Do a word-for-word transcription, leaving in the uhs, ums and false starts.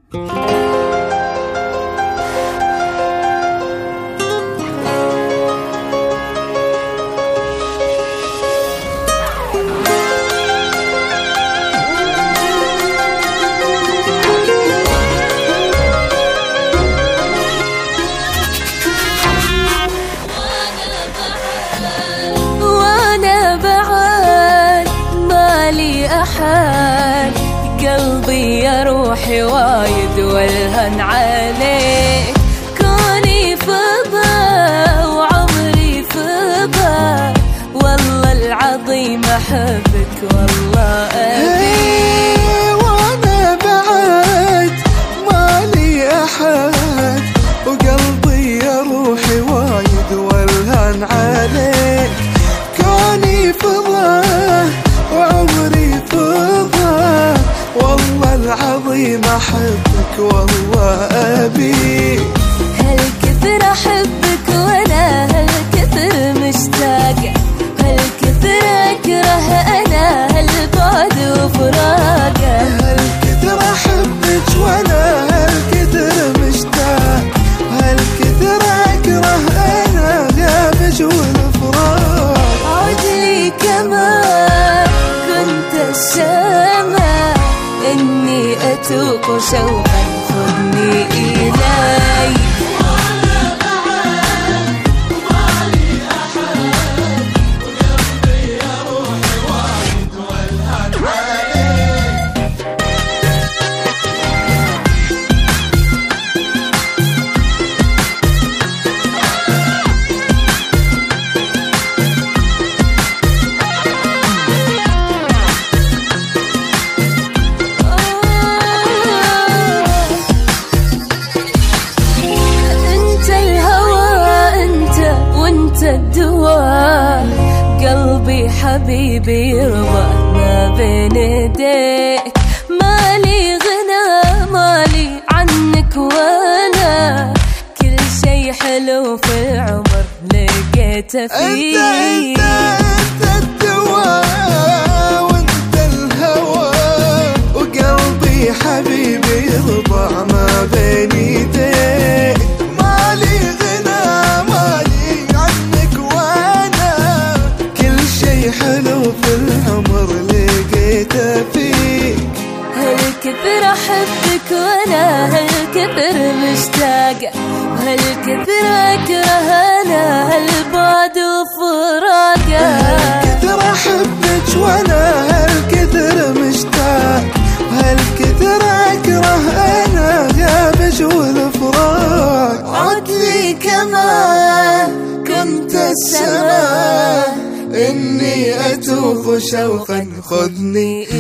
قلبي يا روحي وايد والهن عليك، كوني فضا وعمري فضا، والله العظيم أحبك والله أبيك. وانا بعد مالي أحد، وقلبي يا روحي وايد والهن عليك، كوني فضا وعمري فضا، والله العظيم أحبك والله أبيك. هالكثر أحبك وأنا هالكثر مشتاقة، هالكثر أكره أنا هالبعد وفراقه، هالكثر أحبك وأنا هالكثر مشتاق، هالكثر أكره أنا غيابك والفراق. عود لي كما كنت السما، إني أتوق شوقا خذني إلي. الدواء قلبي حبيبي يرضى ما بين يديك، مالي غنى مالي عنك وانا، كل شي حلو في العمر لقيته فيك. انت انت انت الدواء وانت الهوى، وقلبي حبيبي يرضى ما بين يديك، مالي غنى مالي حلو في العمر لقيته فيك. هالكثر أحبك وأنا هالكثر مشتاقة، وهالكثر أكره أنا هالبعد وفراقه. هالكثر أحبك وأنا هالكثر مشتاق، وهالكثر أكره أنا غيابك والفراق. عد لي كما كنت السما، إني أتوق شوقا خذني